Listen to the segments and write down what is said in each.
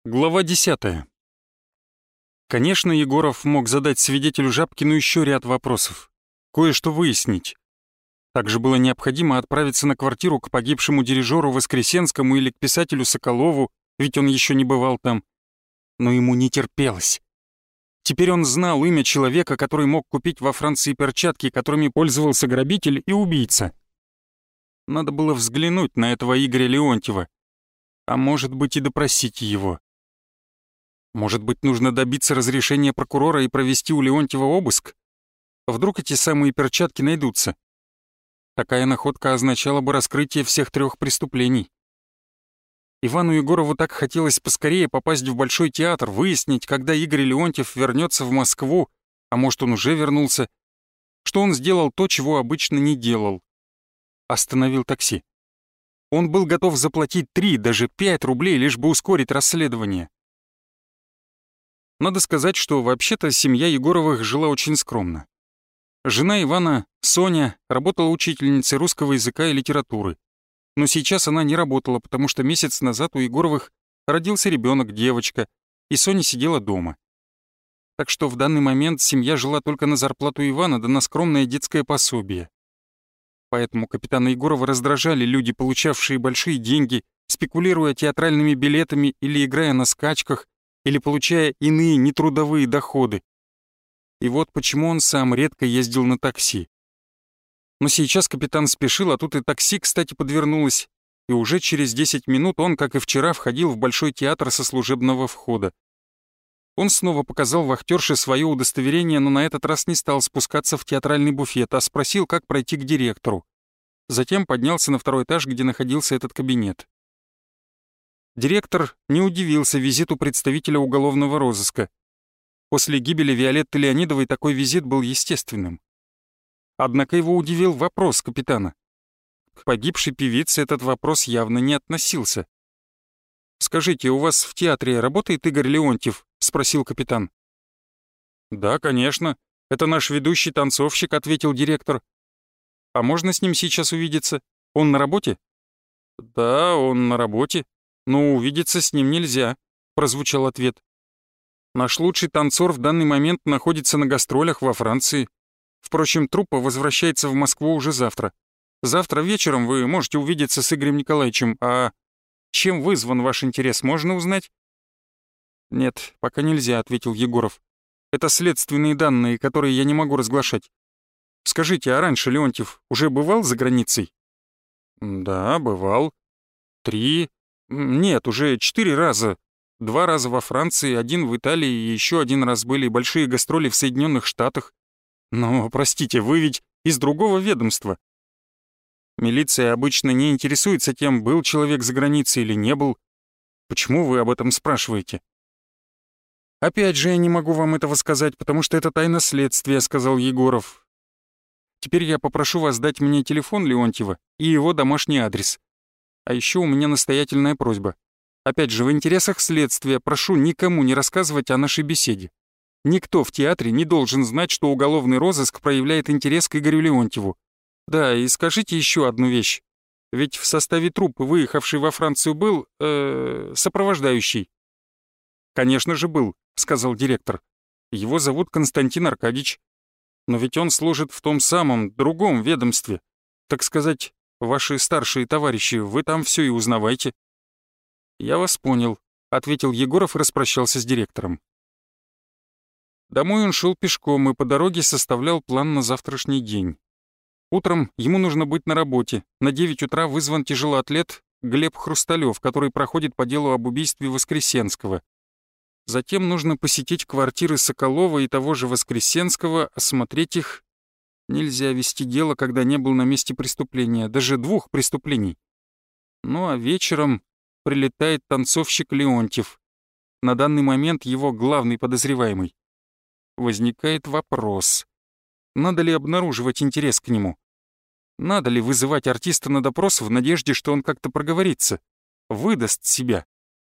Глава 10. Конечно, Егоров мог задать свидетелю Жабкину еще ряд вопросов, кое-что выяснить. Также было необходимо отправиться на квартиру к погибшему дирижеру Воскресенскому или к писателю Соколову, ведь он еще не бывал там. Но ему не терпелось. Теперь он знал имя человека, который мог купить во Франции перчатки, которыми пользовался грабитель и убийца. Надо было взглянуть на этого Игоря Леонтьева, а может быть и допросить его. Может быть, нужно добиться разрешения прокурора и провести у Леонтьева обыск? Вдруг эти самые перчатки найдутся? Такая находка означала бы раскрытие всех 3 преступлений. Ивану Егорову так хотелось поскорее попасть в Большой театр, выяснить, когда Игорь Леонтьев вернется в Москву, а может, он уже вернулся, что он сделал то, чего обычно не делал. Остановил такси. Он был готов заплатить 3, даже 5 рублей, лишь бы ускорить расследование. Надо сказать, что вообще-то семья Егоровых жила очень скромно. Жена Ивана, Соня, работала учительницей русского языка и литературы. Но сейчас она не работала, потому что месяц назад у Егоровых родился ребенок, девочка, и Соня сидела дома. Так что в данный момент семья жила только на зарплату Ивана да на скромное детское пособие. Поэтому капитана Егорова раздражали люди, получавшие большие деньги, спекулируя театральными билетами или играя на скачках, или получая иные нетрудовые доходы. И вот почему он сам редко ездил на такси. Но сейчас капитан спешил, а тут и такси, кстати, подвернулось, и уже через 10 минут он, как и вчера, входил в Большой театр со служебного входа. Он снова показал вахтерше свое удостоверение, но на этот раз не стал спускаться в театральный буфет, а спросил, как пройти к директору. Затем поднялся на 2-й этаж, где находился этот кабинет. Директор не удивился визиту представителя уголовного розыска. После гибели Виолетты Леонидовой такой визит был естественным. Однако его удивил вопрос капитана. К погибшей певице этот вопрос явно не относился. «Скажите, у вас в театре работает Игорь Леонтьев?» — спросил капитан. «Да, конечно. Это наш ведущий танцовщик», — ответил директор. «А можно с ним сейчас увидеться? Он на работе?» «Да, он на работе. «Но увидеться с ним нельзя», — прозвучал ответ. «Наш лучший танцор в данный момент находится на гастролях во Франции. Впрочем, труппа возвращается в Москву уже завтра. Завтра вечером вы можете увидеться с Игорем Николаевичем, а чем вызван ваш интерес, можно узнать?» «Нет, пока нельзя», — ответил Егоров. «Это следственные данные, которые я не могу разглашать. Скажите, а раньше Леонтьев уже бывал за границей?» «Да, бывал. 3... Нет, уже 4 раза. 2 раза во Франции, 1 в Италии и еще 1 раз были большие гастроли в Соединенных Штатах. Но, простите, вы ведь из другого ведомства. Милиция обычно не интересуется тем, был человек за границей или не был. Почему вы об этом спрашиваете?» «Опять же, я не могу вам этого сказать, потому что это тайна следствия», — сказал Егоров. «Теперь я попрошу вас дать мне телефон Леонтьева и его домашний адрес. А еще у меня настоятельная просьба. Опять же, в интересах следствия прошу никому не рассказывать о нашей беседе. Никто в театре не должен знать, что уголовный розыск проявляет интерес к Игорю Леонтьеву. Да, и скажите еще одну вещь. Ведь в составе труппы, выехавшей во Францию, был, сопровождающий». «Конечно же был», — сказал директор. «Его зовут Константин Аркадьевич. Но ведь он служит в том самом, другом ведомстве. Так сказать, ваши старшие товарищи, вы там все и узнавайте». «Я вас понял», — ответил Егоров и распрощался с директором. Домой он шел пешком и по дороге составлял план на завтрашний день. Утром ему нужно быть на работе. На 9 утра вызван тяжелоатлет Глеб Хрусталев, который проходит по делу об убийстве Воскресенского. Затем нужно посетить квартиры Соколова и того же Воскресенского, осмотреть их. Нельзя вести дело, когда не был на месте преступления, даже 2 преступлений. Ну а вечером прилетает танцовщик Леонтьев. На данный момент его главный подозреваемый. Возникает вопрос, надо ли обнаруживать интерес к нему? Надо ли вызывать артиста на допрос в надежде, что он как-то проговорится, выдаст себя?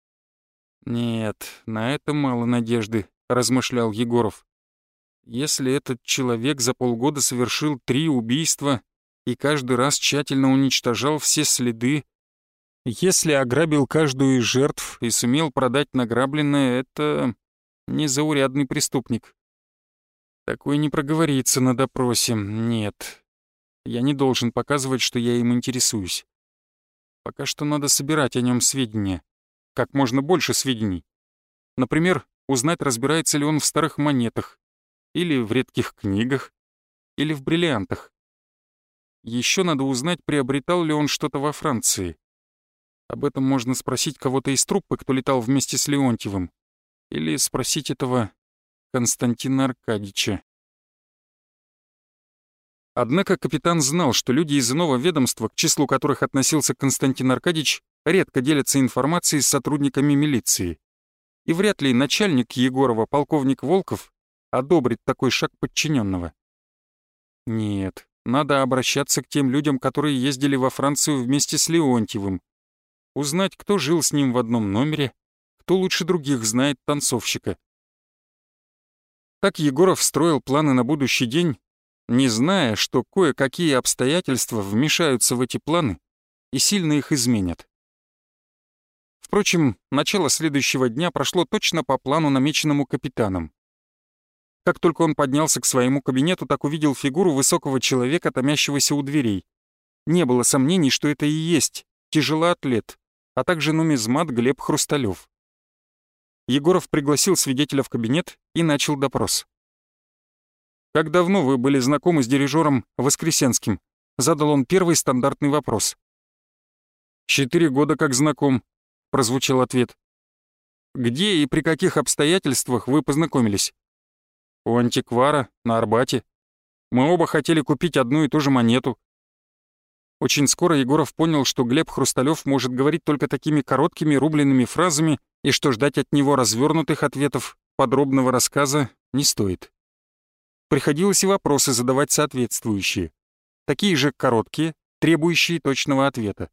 «Нет, на это мало надежды», — размышлял Егоров. «Если этот человек за полгода совершил 3 убийства и каждый раз тщательно уничтожал все следы, Если ограбил каждую из жертв и сумел продать награбленное, это незаурядный преступник. Такой не проговорится на допросе, нет. Я не должен показывать, что я им интересуюсь. Пока что надо собирать о нем сведения. Как можно больше сведений. Например, узнать, разбирается ли он в старых монетах, или в редких книгах, или в бриллиантах. Еще надо узнать, приобретал ли он что-то во Франции. Об этом можно спросить кого-то из труппы, кто летал вместе с Леонтьевым. Или спросить этого Константина Аркадьича. Однако капитан знал, что люди из иного ведомства, к числу которых относился Константин Аркадьич, редко делятся информацией с сотрудниками милиции. И вряд ли начальник Егорова, полковник Волков, одобрит такой шаг подчиненного. Нет, надо обращаться к тем людям, которые ездили во Францию вместе с Леонтьевым. Узнать, кто жил с ним в одном номере, кто лучше других знает танцовщика. Так Егоров строил планы на будущий день, не зная, что кое-какие обстоятельства вмешаются в эти планы и сильно их изменят. Впрочем, начало следующего дня прошло точно по плану, намеченному капитаном. Как только он поднялся к своему кабинету, так увидел фигуру высокого человека, томящегося у дверей. Не было сомнений, что это и есть тяжелоатлет, а также нумизмат Глеб Хрусталёв. Егоров пригласил свидетеля в кабинет и начал допрос. «Как давно вы были знакомы с дирижером Воскресенским?» — задал он первый стандартный вопрос. «4 года как знаком», — прозвучал ответ. «Где и при каких обстоятельствах вы познакомились?» «У антиквара, на Арбате. Мы оба хотели купить одну и ту же монету». Очень скоро Егоров понял, что Глеб Хрусталёв может говорить только такими короткими рубленными фразами и что ждать от него развернутых ответов, подробного рассказа не стоит. Приходилось и вопросы задавать соответствующие, такие же короткие, требующие точного ответа.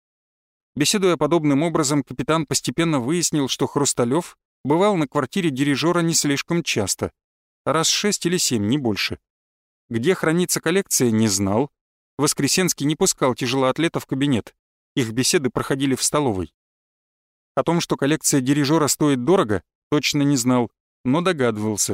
Беседуя подобным образом, капитан постепенно выяснил, что Хрусталёв бывал на квартире дирижера не слишком часто, раз 6 или 7, не больше. Где хранится коллекция, не знал. Воскресенский не пускал тяжелоатлета в кабинет. Их беседы проходили в столовой. О том, что коллекция дирижера стоит дорого, точно не знал, но догадывался.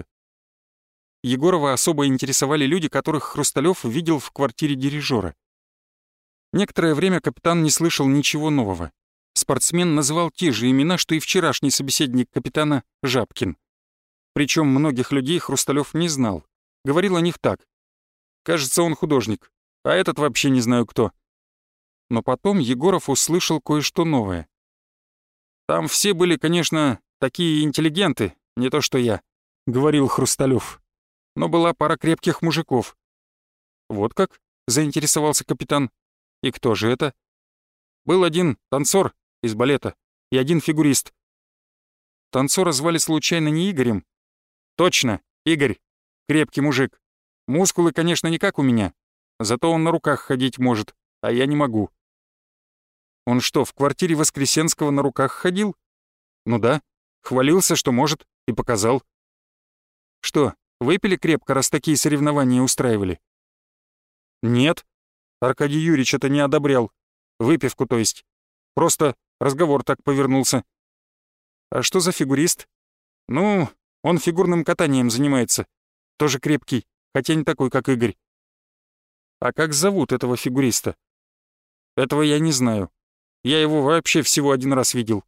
Егорова особо интересовали люди, которых Хрусталёв видел в квартире дирижера. Некоторое время капитан не слышал ничего нового. Спортсмен называл те же имена, что и вчерашний собеседник капитана Жабкин. Причем многих людей Хрусталёв не знал. Говорил о них так. «Кажется, он художник, а этот вообще не знаю кто». Но потом Егоров услышал кое-что новое. «Там все были, конечно, такие интеллигенты, не то что я», — говорил Хрусталёв. «Но была пара крепких мужиков». «Вот как?» — заинтересовался капитан. «И кто же это?» «Был один танцор из балета и один фигурист». «Танцора звали случайно не Игорем?» «Точно, Игорь. Крепкий мужик. Мускулы, конечно, не как у меня, зато он на руках ходить может, а я не могу». «Он что, в квартире Воскресенского на руках ходил?» «Ну да. Хвалился, что может, и показал». «Что, выпили крепко, раз такие соревнования устраивали?» «Нет. Аркадий Юрьевич это не одобрял. Выпивку, то есть. Просто разговор так повернулся». «А что за фигурист?» «Ну, он фигурным катанием занимается. Тоже крепкий, хотя не такой, как Игорь». «А как зовут этого фигуриста?» «Этого я не знаю. Я его вообще всего один раз видел».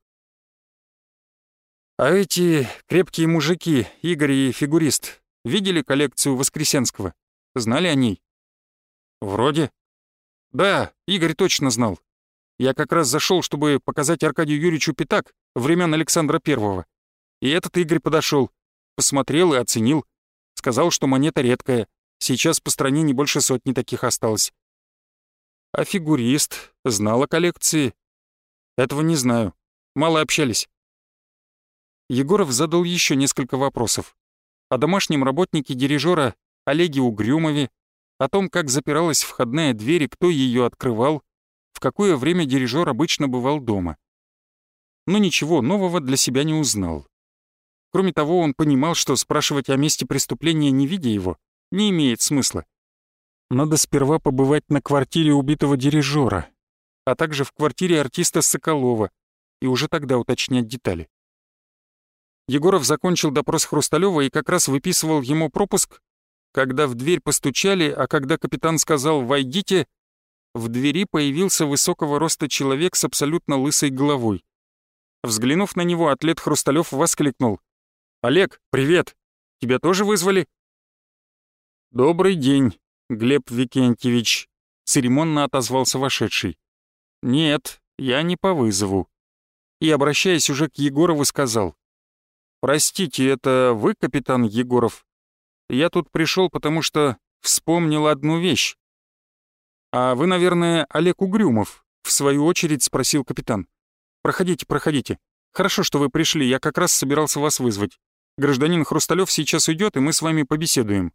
«А эти крепкие мужики, Игорь и фигурист, видели коллекцию Воскресенского? Знали о ней?» «Вроде». «Да, Игорь точно знал. Я как раз зашел, чтобы показать Аркадию Юрьевичу пятак времен Александра Первого. И этот Игорь подошел, посмотрел и оценил. Сказал, что монета редкая. Сейчас по стране не больше 100 таких осталось». «А фигурист знал о коллекции?» «Этого не знаю. Мало общались». Егоров задал еще несколько вопросов. О домашнем работнике дирижера Олеге Угрюмове, о том, как запиралась входная дверь и кто ее открывал, в какое время дирижер обычно бывал дома. Но ничего нового для себя не узнал. Кроме того, он понимал, что спрашивать о месте преступления, не видя его, не имеет смысла. Надо сперва побывать на квартире убитого дирижера, а также в квартире артиста Соколова, и уже тогда уточнять детали. Егоров закончил допрос Хрусталёва и как раз выписывал ему пропуск, когда в дверь постучали, а когда капитан сказал «Войдите», в двери появился высокого роста человек с абсолютно лысой головой. Взглянув на него, атлет Хрусталёв воскликнул: «Олег, привет! Тебя тоже вызвали?» «Добрый день, Глеб Викентьевич», — церемонно отозвался вошедший. «Нет, я не по вызову». И, обращаясь уже к Егорову, сказал: «Простите, это вы, капитан Егоров? Я тут пришел, потому что вспомнил одну вещь». «А вы, наверное, Олег Угрюмов?» — в свою очередь спросил капитан. «Проходите, проходите. Хорошо, что вы пришли, я как раз собирался вас вызвать. Гражданин Хрусталёв сейчас уйдет, и мы с вами побеседуем».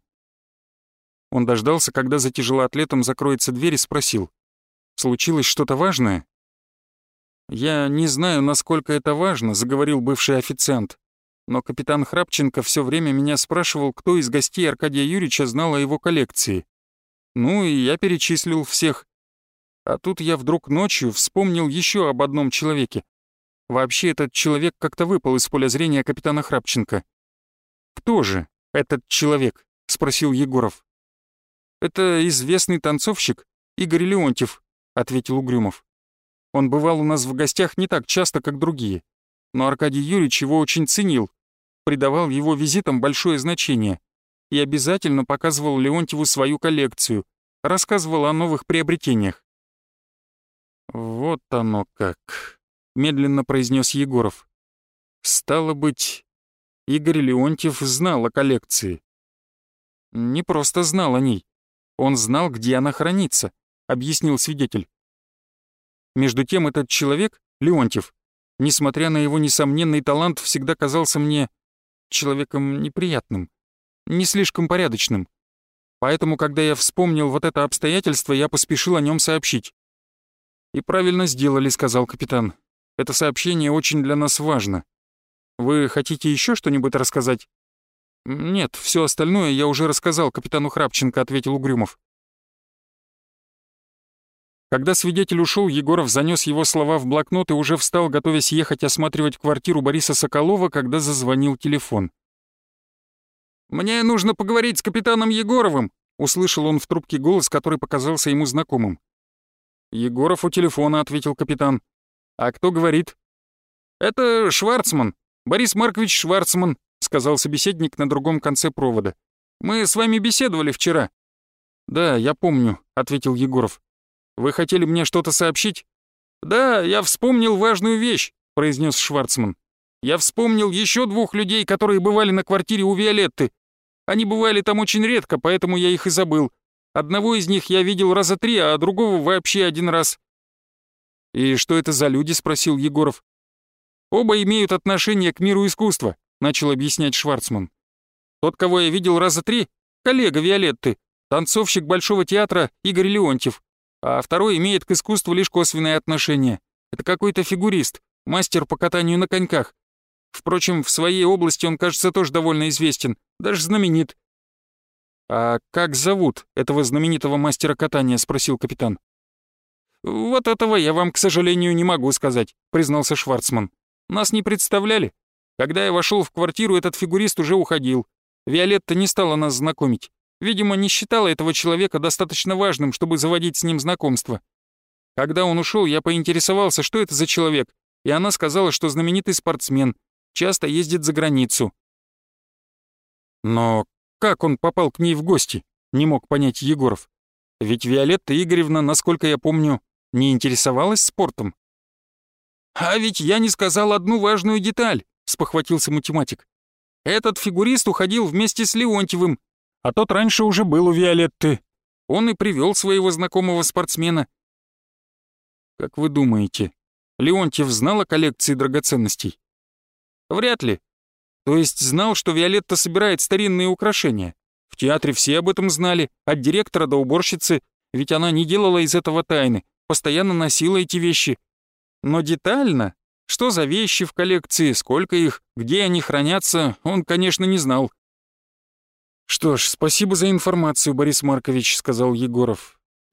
Он дождался, когда за тяжелоатлетом закроется дверь, и спросил: «Случилось что-то важное?» «Я не знаю, насколько это важно», — заговорил бывший официант. «Но капитан Храпченко все время меня спрашивал, кто из гостей Аркадия Юрьевича знал о его коллекции. Ну и я перечислил всех. А тут я вдруг ночью вспомнил еще об одном человеке. Вообще этот человек как-то выпал из поля зрения капитана Храпченко». «Кто же этот человек?» — спросил Егоров. «Это известный танцовщик Игорь Леонтьев», — ответил Угрюмов. «Он бывал у нас в гостях не так часто, как другие. Но Аркадий Юрьевич его очень ценил, придавал его визитам большое значение и обязательно показывал Леонтьеву свою коллекцию, рассказывал о новых приобретениях». «Вот оно как», — медленно произнес Егоров. «Стало быть, Игорь Леонтьев знал о коллекции». «Не просто знал о ней. Он знал, где она хранится», — объяснил свидетель. Между тем этот человек, Леонтьев, несмотря на его несомненный талант, всегда казался мне человеком неприятным, не слишком порядочным. Поэтому, когда я вспомнил вот это обстоятельство, я поспешил о нем сообщить. «И правильно сделали», — сказал капитан. «Это сообщение очень для нас важно. Вы хотите еще что-нибудь рассказать?» «Нет, все остальное я уже рассказал капитану Храпченко», — ответил Угрюмов. Когда свидетель ушел, Егоров занес его слова в блокнот и уже встал, готовясь ехать осматривать квартиру Бориса Соколова, когда зазвонил телефон. «Мне нужно поговорить с капитаном Егоровым», — услышал он в трубке голос, который показался ему знакомым. «Егоров у телефона», — ответил капитан. «А кто говорит?» «Это Шварцман, Борис Маркович Шварцман», — сказал собеседник на другом конце провода. «Мы с вами беседовали вчера». «Да, я помню», — ответил Егоров. «Вы хотели мне что-то сообщить?» «Да, я вспомнил важную вещь», — произнес Шварцман. «Я вспомнил еще 2 людей, которые бывали на квартире у Виолетты. Они бывали там очень редко, поэтому я их и забыл. Одного из них я видел раза 3, а другого вообще 1 раз». «И что это за люди?» — спросил Егоров. «Оба имеют отношение к миру искусства», — начал объяснять Шварцман. «Тот, кого я видел раза 3, коллега Виолетты, танцовщик Большого театра Игорь Леонтьев, а второй имеет к искусству лишь косвенное отношение. Это какой-то фигурист, мастер по катанию на коньках. Впрочем, в своей области он, кажется, тоже довольно известен, даже знаменит». «А как зовут этого знаменитого мастера катания?» — спросил капитан. «Вот этого я вам, к сожалению, не могу сказать», — признался Шварцман. «Нас не представляли. Когда я вошел в квартиру, этот фигурист уже уходил. Виолетта не стала нас знакомить. Видимо, не считала этого человека достаточно важным, чтобы заводить с ним знакомство. Когда он ушел, я поинтересовался, что это за человек, и она сказала, что знаменитый спортсмен, часто ездит за границу». «Но как он попал к ней в гости?» — не мог понять Егоров. «Ведь Виолетта Игоревна, насколько я помню, не интересовалась спортом». «А ведь я не сказал одну важную деталь», — спохватился математик. «Этот фигурист уходил вместе с Леонтьевым, а тот раньше уже был у Виолетты. Он и привел своего знакомого спортсмена». «Как вы думаете, Леонтьев знал о коллекции драгоценностей?» «Вряд ли. То есть знал, что Виолетта собирает старинные украшения. В театре все об этом знали, от директора до уборщицы, ведь она не делала из этого тайны, постоянно носила эти вещи. Но детально, что за вещи в коллекции, сколько их, где они хранятся, он, конечно, не знал». «Что ж, спасибо за информацию, Борис Маркович», — сказал Егоров.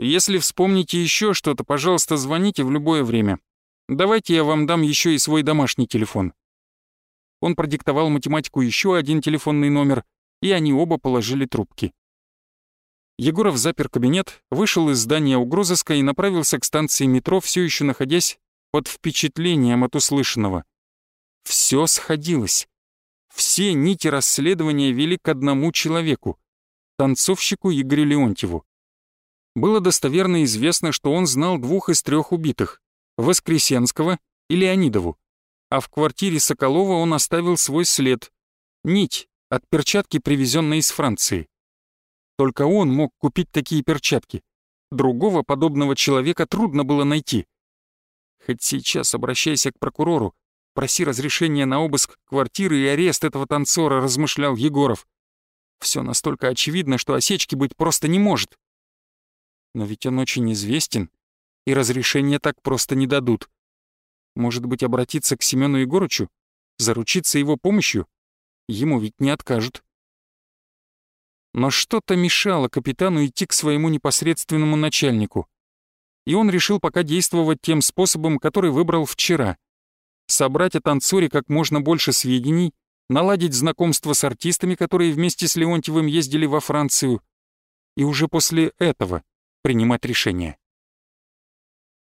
Если вспомните еще что-то, пожалуйста, звоните в любое время. Давайте я вам дам еще и свой домашний телефон». Он продиктовал математику еще один телефонный номер, и они оба положили трубки. Егоров запер кабинет, вышел из здания угрозыска и направился к станции метро, все еще находясь под впечатлением от услышанного. Все сходилось. Все нити расследования вели к одному человеку — танцовщику Игорю Леонтьеву. Было достоверно известно, что он знал 2 из 3 убитых — Воскресенского и Леонидову, а в квартире Соколова он оставил свой след — нить от перчатки, привезенной из Франции. Только он мог купить такие перчатки. Другого подобного человека трудно было найти. Хоть сейчас обращайся к прокурору, проси разрешения на обыск квартиры и арест этого танцора, размышлял Егоров. Все настолько очевидно, что осечки быть просто не может. Но ведь он очень известен, и разрешения так просто не дадут. Может быть, обратиться к Семену Егорычу, заручиться его помощью? Ему ведь не откажут. Но что-то мешало капитану идти к своему непосредственному начальнику. И он решил пока действовать тем способом, который выбрал вчера. Собрать о танцоре как можно больше сведений, наладить знакомство с артистами, которые вместе с Леонтьевым ездили во Францию, и уже после этого принимать решение.